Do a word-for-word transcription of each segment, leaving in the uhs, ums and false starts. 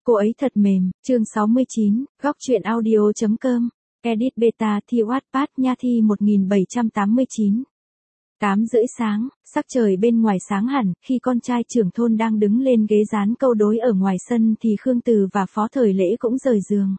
Cô ấy thật mềm, chương sáu mươi chín, góc truyện audio.com, edit beta thi Wattpad nha thi một nghìn bảy trăm tám mươi chín. tám rưỡi sáng, sắc trời bên ngoài sáng hẳn, khi con trai trưởng thôn đang đứng lên ghế dán câu đối ở ngoài sân thì Khương Từ và Phó Thời Lễ cũng rời giường.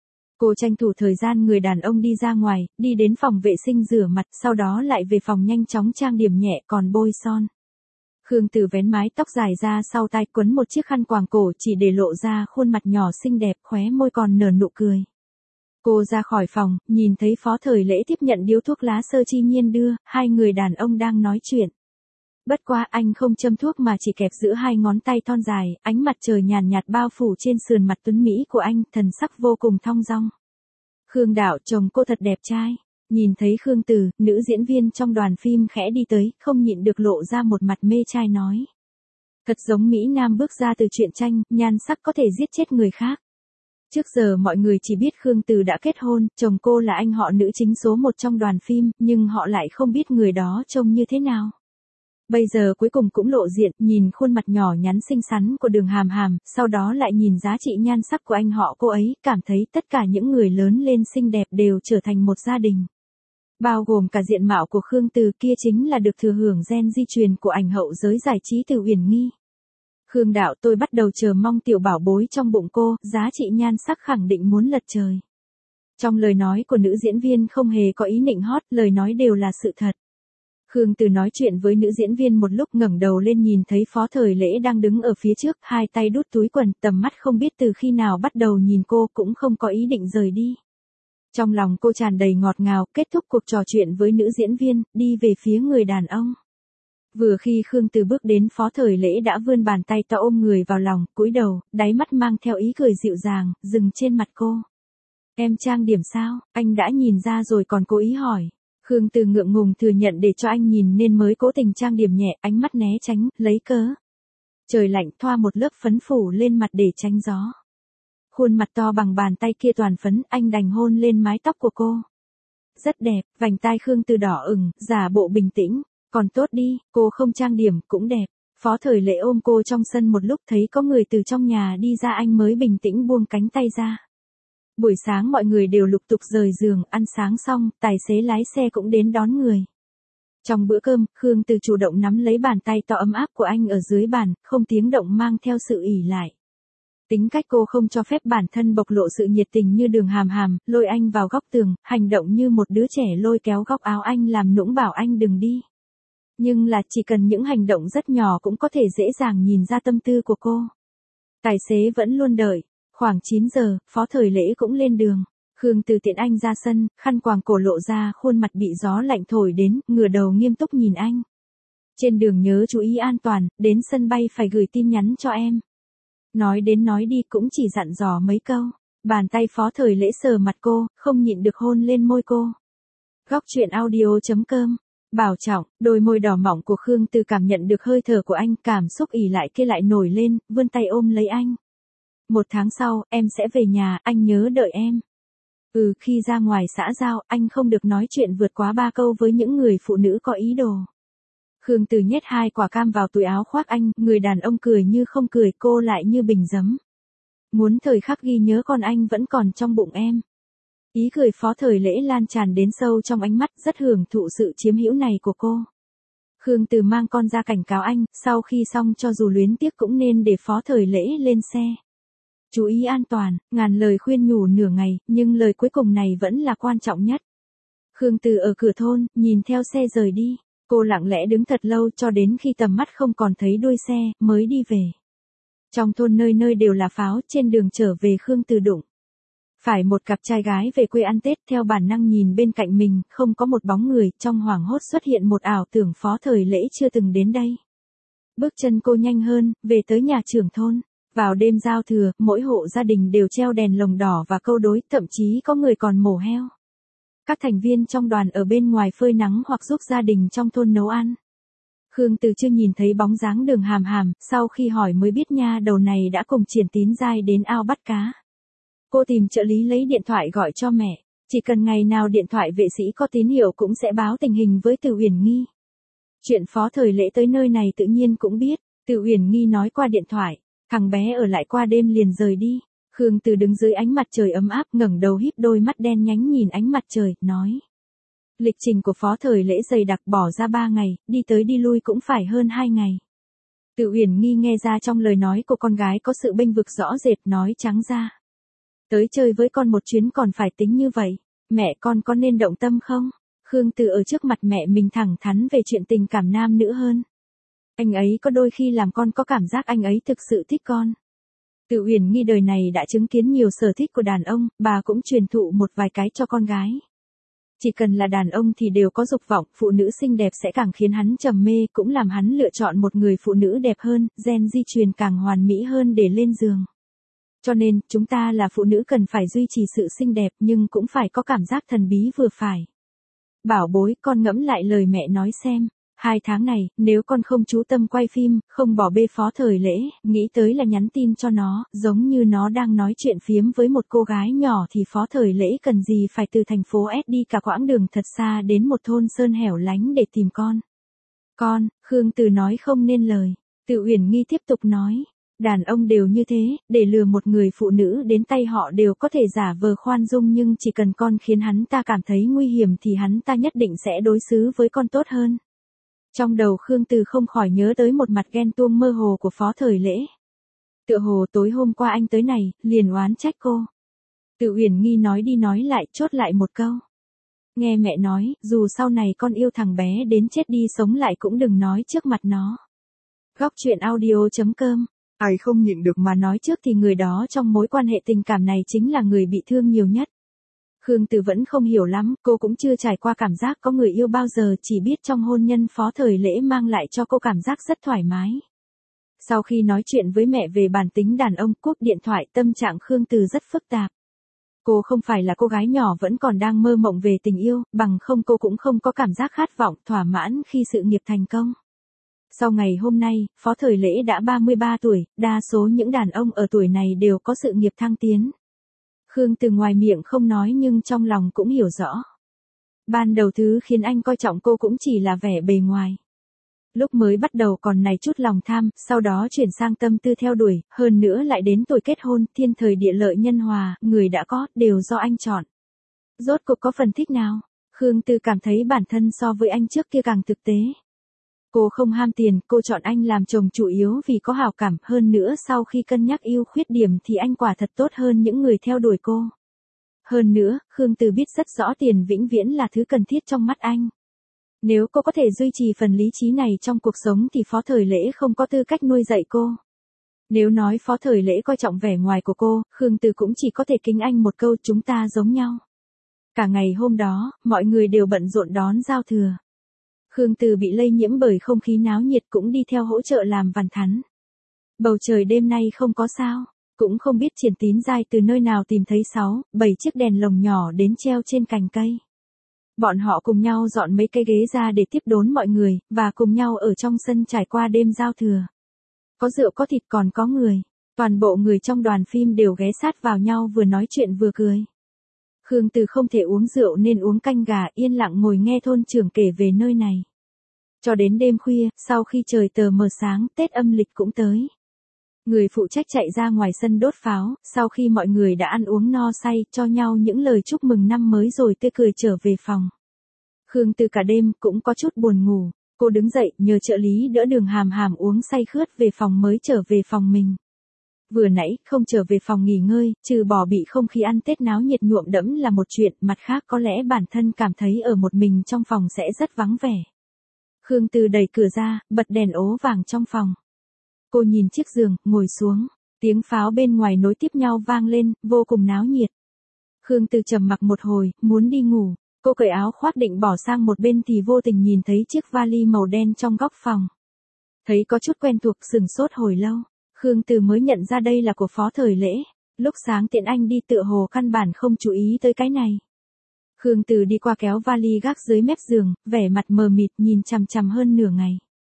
Cô tranh thủ thời gian người đàn ông đi ra ngoài, đi đến phòng vệ sinh rửa mặt, sau đó lại về phòng nhanh chóng trang điểm nhẹ còn bôi son. Khương Từ vén mái tóc dài ra sau tai quấn một chiếc khăn quàng cổ chỉ để lộ ra khuôn mặt nhỏ xinh đẹp, khóe môi còn nở nụ cười. Cô ra khỏi phòng, nhìn thấy Phó Thời Lễ tiếp nhận điếu thuốc lá Sơ Chi Nhiên đưa, hai người đàn ông đang nói chuyện. Bất quá anh không châm thuốc mà chỉ kẹp giữa hai ngón tay thon dài, ánh mặt trời nhàn nhạt bao phủ trên sườn mặt tuấn mỹ của anh, thần sắc vô cùng thong dong. Khương Đạo, chồng cô thật đẹp trai. Nhìn thấy Khương Từ, nữ diễn viên trong đoàn phim khẽ đi tới, không nhịn được lộ ra một mặt mê trai nói. Thật giống Mỹ Nam bước ra từ truyện tranh, nhan sắc có thể giết chết người khác. Trước giờ mọi người chỉ biết Khương Từ đã kết hôn, chồng cô là anh họ nữ chính số một trong đoàn phim, nhưng họ lại không biết người đó trông như thế nào. Bây giờ cuối cùng cũng lộ diện, nhìn khuôn mặt nhỏ nhắn xinh xắn của Đường Hàm Hàm, sau đó lại nhìn giá trị nhan sắc của anh họ cô ấy, cảm thấy tất cả những người lớn lên xinh đẹp đều trở thành một gia đình. Bao gồm cả diện mạo của Khương Từ kia chính là được thừa hưởng gen di truyền của ảnh hậu giới giải trí Từ Uyển Nghi. Khương Đạo, tôi bắt đầu chờ mong tiểu bảo bối trong bụng cô, giá trị nhan sắc khẳng định muốn lật trời. Trong lời nói của nữ diễn viên không hề có ý nịnh hót, lời nói đều là sự thật. Khương Từ nói chuyện với nữ diễn viên một lúc ngẩng đầu lên nhìn thấy Phó Thời Lễ đang đứng ở phía trước, hai tay đút túi quần, tầm mắt không biết từ khi nào bắt đầu nhìn cô, cũng không có ý định rời đi. Trong lòng cô tràn đầy ngọt ngào, kết thúc cuộc trò chuyện với nữ diễn viên, đi về phía người đàn ông. Vừa khi Khương Từ bước đến, Phó Thời Lễ đã vươn bàn tay to ôm người vào lòng, cúi đầu, đáy mắt mang theo ý cười dịu dàng, dừng trên mặt cô. Em trang điểm sao, anh đã nhìn ra rồi còn cố ý hỏi. Khương Từ ngượng ngùng thừa nhận để cho anh nhìn nên mới cố tình trang điểm nhẹ, ánh mắt né tránh, lấy cớ. Trời lạnh, thoa một lớp phấn phủ lên mặt để tránh gió. Khuôn mặt to bằng bàn tay kia toàn phấn, anh đành hôn lên mái tóc của cô. Rất đẹp, vành tai Khương Từ đỏ ửng, giả bộ bình tĩnh. Còn tốt đi, cô không trang điểm, cũng đẹp. Phó Thời Lễ ôm cô trong sân một lúc, thấy có người từ trong nhà đi ra anh mới bình tĩnh buông cánh tay ra. Buổi sáng mọi người đều lục tục rời giường, ăn sáng xong, tài xế lái xe cũng đến đón người. Trong bữa cơm, Khương Từ chủ động nắm lấy bàn tay to ấm áp của anh ở dưới bàn, không tiếng động mang theo sự ỷ lại. Tính cách cô không cho phép bản thân bộc lộ sự nhiệt tình như Đường Hàm Hàm, lôi anh vào góc tường, hành động như một đứa trẻ lôi kéo góc áo anh làm nũng bảo anh đừng đi. Nhưng là chỉ cần những hành động rất nhỏ cũng có thể dễ dàng nhìn ra tâm tư của cô. Tài xế vẫn luôn đợi. Khoảng chín giờ, Phó Thời Lễ cũng lên đường. Khương Từ tiện anh ra sân, khăn quàng cổ lộ ra, khuôn mặt bị gió lạnh thổi đến, ngửa đầu nghiêm túc nhìn anh. Trên đường nhớ chú ý an toàn, đến sân bay phải gửi tin nhắn cho em. Nói đến nói đi cũng chỉ dặn dò mấy câu. Bàn tay Phó Thời Lễ sờ mặt cô, không nhịn được hôn lên môi cô. Góc truyện audio.com. Bảo trọng, đôi môi đỏ mọng của Khương Từ cảm nhận được hơi thở của anh, cảm xúc ỉ lại kia lại nổi lên, vươn tay ôm lấy anh. Một tháng sau, em sẽ về nhà, anh nhớ đợi em. Ừ, khi ra ngoài xã giao, anh không được nói chuyện vượt quá ba câu với những người phụ nữ có ý đồ. Khương Từ nhét hai quả cam vào túi áo khoác anh, người đàn ông cười như không cười, cô lại như bình giấm. Muốn thời khắc ghi nhớ con anh vẫn còn trong bụng em. Ý cười Phó Thời Lễ lan tràn đến sâu trong ánh mắt, rất hưởng thụ sự chiếm hữu này của cô. Khương Từ mang con ra cảnh cáo anh, sau khi xong cho dù luyến tiếc cũng nên để Phó Thời Lễ lên xe. Chú ý an toàn, ngàn lời khuyên nhủ nửa ngày, nhưng lời cuối cùng này vẫn là quan trọng nhất. Khương Từ ở cửa thôn, nhìn theo xe rời đi, cô lặng lẽ đứng thật lâu cho đến khi tầm mắt không còn thấy đuôi xe, mới đi về. Trong thôn nơi nơi đều là pháo, trên đường trở về Khương Từ đụng phải một cặp trai gái về quê ăn Tết, theo bản năng nhìn bên cạnh mình, không có một bóng người, trong hoảng hốt xuất hiện một ảo tưởng Phó Thời Lễ chưa từng đến đây. Bước chân cô nhanh hơn, về tới nhà trưởng thôn. Vào đêm giao thừa, mỗi hộ gia đình đều treo đèn lồng đỏ và câu đối, thậm chí có người còn mổ heo. Các thành viên trong đoàn ở bên ngoài phơi nắng hoặc giúp gia đình trong thôn nấu ăn. Khương Từ chưa nhìn thấy bóng dáng Đường Hàm Hàm, sau khi hỏi mới biết nha đầu này đã cùng Triển Tín Giai đến ao bắt cá. Cô tìm trợ lý lấy điện thoại gọi cho mẹ, chỉ cần ngày nào điện thoại vệ sĩ có tín hiệu cũng sẽ báo tình hình với Từ Uyển Nghi. Chuyện Phó Thời Lễ tới nơi này tự nhiên cũng biết, Từ Uyển Nghi nói qua điện thoại. Thằng bé ở lại qua đêm liền rời đi. Khương Từ đứng dưới ánh mặt trời ấm áp, ngẩng đầu híp đôi mắt đen nhánh nhìn ánh mặt trời, nói. Lịch trình của Phó Thời Lễ dày đặc, bỏ ra ba ngày, đi tới đi lui cũng phải hơn hai ngày. Tự Uyển Nghi nghe ra trong lời nói của con gái có sự bênh vực rõ rệt, nói trắng ra. Tới chơi với con một chuyến còn phải tính như vậy, mẹ con có nên động tâm không? Khương Từ ở trước mặt mẹ mình thẳng thắn về chuyện tình cảm nam nữ hơn. Anh ấy có đôi khi làm con có cảm giác anh ấy thực sự thích con. Tự Uyển Nghi đời này đã chứng kiến nhiều sở thích của đàn ông, bà cũng truyền thụ một vài cái cho con gái. Chỉ cần là đàn ông thì đều có dục vọng, phụ nữ xinh đẹp sẽ càng khiến hắn trầm mê, cũng làm hắn lựa chọn một người phụ nữ đẹp hơn, gen di truyền càng hoàn mỹ hơn để lên giường. Cho nên, chúng ta là phụ nữ cần phải duy trì sự xinh đẹp nhưng cũng phải có cảm giác thần bí vừa phải. Bảo bối, con ngẫm lại lời mẹ nói xem. Hai tháng này, nếu con không chú tâm quay phim, không bỏ bê Phó Thời Lễ, nghĩ tới là nhắn tin cho nó, giống như nó đang nói chuyện phiếm với một cô gái nhỏ thì Phó Thời Lễ cần gì phải từ thành phố S đi cả quãng đường thật xa đến một thôn sơn hẻo lánh để tìm con. Con, Khương Từ nói không nên lời. Tự Uyển Nghi tiếp tục nói. Đàn ông đều như thế, để lừa một người phụ nữ đến tay họ đều có thể giả vờ khoan dung, nhưng chỉ cần con khiến hắn ta cảm thấy nguy hiểm thì hắn ta nhất định sẽ đối xử với con tốt hơn. Trong đầu Khương Từ không khỏi nhớ tới một mặt ghen tuông mơ hồ của Phó Thời Lễ. Tựa hồ tối hôm qua anh tới này, liền oán trách cô. Tự Uyển Nghi nói đi nói lại, chốt lại một câu. Nghe mẹ nói, dù sau này con yêu thằng bé đến chết đi sống lại cũng đừng nói trước mặt nó. Góc truyện audio chấm com. Ai không nhịn được mà nói trước thì người đó trong mối quan hệ tình cảm này chính là người bị thương nhiều nhất. Khương Từ vẫn không hiểu lắm, cô cũng chưa trải qua cảm giác có người yêu bao giờ, chỉ biết trong hôn nhân Phó Thời Lễ mang lại cho cô cảm giác rất thoải mái. Sau khi nói chuyện với mẹ về bản tính đàn ông, cúp điện thoại, tâm trạng Khương Từ rất phức tạp. Cô không phải là cô gái nhỏ vẫn còn đang mơ mộng về tình yêu, bằng không cô cũng không có cảm giác khát vọng, thỏa mãn khi sự nghiệp thành công. Sau ngày hôm nay, Phó Thời Lễ đã ba mươi ba tuổi, đa số những đàn ông ở tuổi này đều có sự nghiệp thăng tiến. Khương Từ ngoài miệng không nói nhưng trong lòng cũng hiểu rõ. Ban đầu thứ khiến anh coi trọng cô cũng chỉ là vẻ bề ngoài. Lúc mới bắt đầu còn này chút lòng tham, sau đó chuyển sang tâm tư theo đuổi, hơn nữa lại đến tuổi kết hôn, thiên thời địa lợi nhân hòa, người đã có, đều do anh chọn. Rốt cuộc có phần thích nào? Khương Từ cảm thấy bản thân so với anh trước kia càng thực tế. Cô không ham tiền, cô chọn anh làm chồng chủ yếu vì có hảo cảm, hơn nữa sau khi cân nhắc ưu khuyết điểm thì anh quả thật tốt hơn những người theo đuổi cô. Hơn nữa, Khương Từ biết rất rõ tiền vĩnh viễn là thứ cần thiết trong mắt anh. Nếu cô có thể duy trì phần lý trí này trong cuộc sống thì Phó Thời Lễ không có tư cách nuôi dạy cô. Nếu nói Phó Thời Lễ coi trọng vẻ ngoài của cô, Khương Từ cũng chỉ có thể kính anh một câu, chúng ta giống nhau. Cả ngày hôm đó, mọi người đều bận rộn đón giao thừa. Khương Từ bị lây nhiễm bởi không khí náo nhiệt cũng đi theo hỗ trợ làm vằn thắn. Bầu trời đêm nay không có sao, cũng không biết Triển Tín Giai từ nơi nào tìm thấy sáu, bảy chiếc đèn lồng nhỏ đến treo trên cành cây. Bọn họ cùng nhau dọn mấy cây ghế ra để tiếp đón mọi người, và cùng nhau ở trong sân trải qua đêm giao thừa. Có rượu có thịt còn có người, toàn bộ người trong đoàn phim đều ghé sát vào nhau vừa nói chuyện vừa cười. Khương Từ không thể uống rượu nên uống canh gà, yên lặng ngồi nghe thôn trưởng kể về nơi này. Cho đến đêm khuya, sau khi trời tờ mờ sáng, Tết âm lịch cũng tới. Người phụ trách chạy ra ngoài sân đốt pháo, sau khi mọi người đã ăn uống no say, cho nhau những lời chúc mừng năm mới rồi tươi cười trở về phòng. Khương Từ cả đêm cũng có chút buồn ngủ, cô đứng dậy nhờ trợ lý đỡ đường hàm hàm uống say khướt về phòng mới trở về phòng mình. Vừa nãy không trở về phòng nghỉ ngơi, trừ bỏ bị không khí ăn Tết náo nhiệt nhuộm đẫm là một chuyện, mặt khác có lẽ bản thân cảm thấy ở một mình trong phòng sẽ rất vắng vẻ. Khương Từ đẩy cửa ra, bật đèn ố vàng trong phòng. Cô nhìn chiếc giường, ngồi xuống, tiếng pháo bên ngoài nối tiếp nhau vang lên, vô cùng náo nhiệt. Khương Từ trầm mặc một hồi, muốn đi ngủ, cô cởi áo khoác định bỏ sang một bên thì vô tình nhìn thấy chiếc vali màu đen trong góc phòng. Thấy có chút quen thuộc, sừng sốt hồi lâu. Khương Từ mới nhận ra đây là của Phó Thời Lễ, lúc sáng tiện anh đi tựa hồ căn bản không chú ý tới cái này. Khương Từ đi qua kéo vali gác dưới mép giường, vẻ mặt mờ mịt nhìn chằm chằm hơn nửa ngày.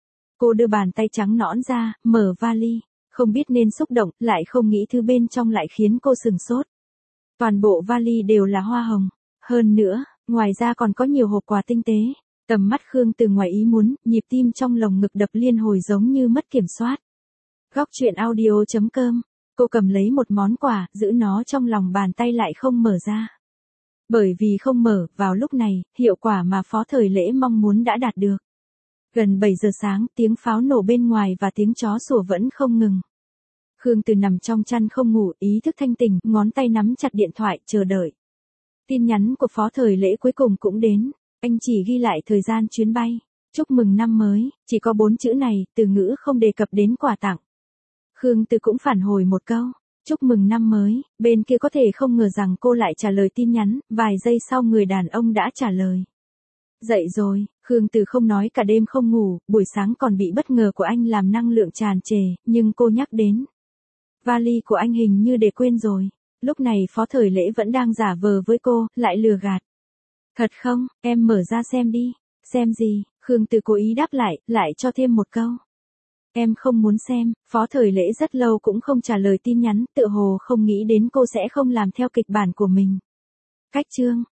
Cô đưa bàn tay trắng nõn ra, mở vali, không biết nên xúc động, lại không nghĩ thứ bên trong lại khiến cô sừng sốt. Toàn bộ vali đều là hoa hồng, hơn nữa, ngoài ra còn có nhiều hộp quà tinh tế. Tầm mắt Khương Từ ngoài ý muốn, nhịp tim trong lồng ngực đập liên hồi giống như mất kiểm soát. Góc truyện audio.com. Cô cầm lấy một món quà, giữ nó trong lòng bàn tay lại không mở ra. Bởi vì không mở, vào lúc này, hiệu quả mà Phó Thời Lễ mong muốn đã đạt được. Gần bảy giờ sáng, tiếng pháo nổ bên ngoài và tiếng chó sủa vẫn không ngừng. Khương Từ nằm trong chăn không ngủ, ý thức thanh tỉnh, ngón tay nắm chặt điện thoại, chờ đợi. Tin nhắn của Phó Thời Lễ cuối cùng cũng đến. Anh chỉ ghi lại thời gian chuyến bay. Chúc mừng năm mới, chỉ có bốn chữ này, từ ngữ không đề cập đến quà tặng. Khương Từ cũng phản hồi một câu. Chúc mừng năm mới, bên kia có thể không ngờ rằng cô lại trả lời tin nhắn, vài giây sau người đàn ông đã trả lời. Dậy rồi, Khương Từ không nói cả đêm không ngủ, buổi sáng còn bị bất ngờ của anh làm năng lượng tràn trề, nhưng cô nhắc đến. Vali của anh hình như để quên rồi. Lúc này Phó Thời Lễ vẫn đang giả vờ với cô, lại lừa gạt. Thật không, em mở ra xem đi. Xem gì? Khương Từ cố ý đáp lại, lại cho thêm một câu. Em không muốn xem. Phó Thời Lễ rất lâu cũng không trả lời tin nhắn, tựa hồ không nghĩ đến cô sẽ không làm theo kịch bản của mình. Cách chương